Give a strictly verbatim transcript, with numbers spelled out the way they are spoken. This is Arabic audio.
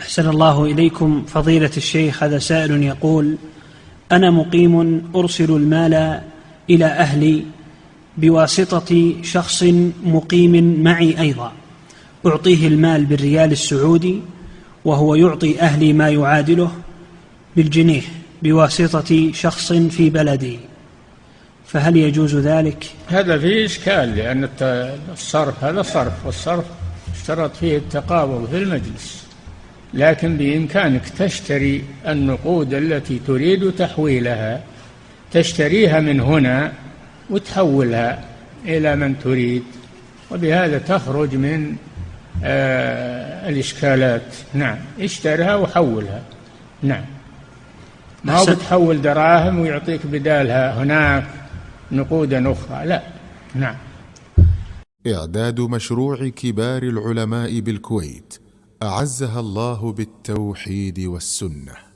أحسن الله إليكم فضيلة الشيخ. هذا سائل يقول: أنا مقيم أرسل المال إلى أهلي بواسطة شخص مقيم معي أيضا، أعطيه المال بالريال السعودي وهو يعطي أهلي ما يعادله بالجنيه بواسطة شخص في بلدي، فهل يجوز ذلك؟ هذا فيه إشكال، لأن الصرف هذا صرف، والصرف اشترط فيه التقابض في المجلس، لكن بإمكانك تشتري النقود التي تريد تحويلها، تشتريها من هنا وتحولها إلى من تريد، وبهذا تخرج من آه الإشكالات. نعم، اشترها وحولها. نعم، ما هو بتحول دراهم ويعطيك بدالها هناك نقودا أخرى، لا. نعم. إعداد مشروع كبار العلماء بالكويت أعزها الله بالتوحيد والسنة.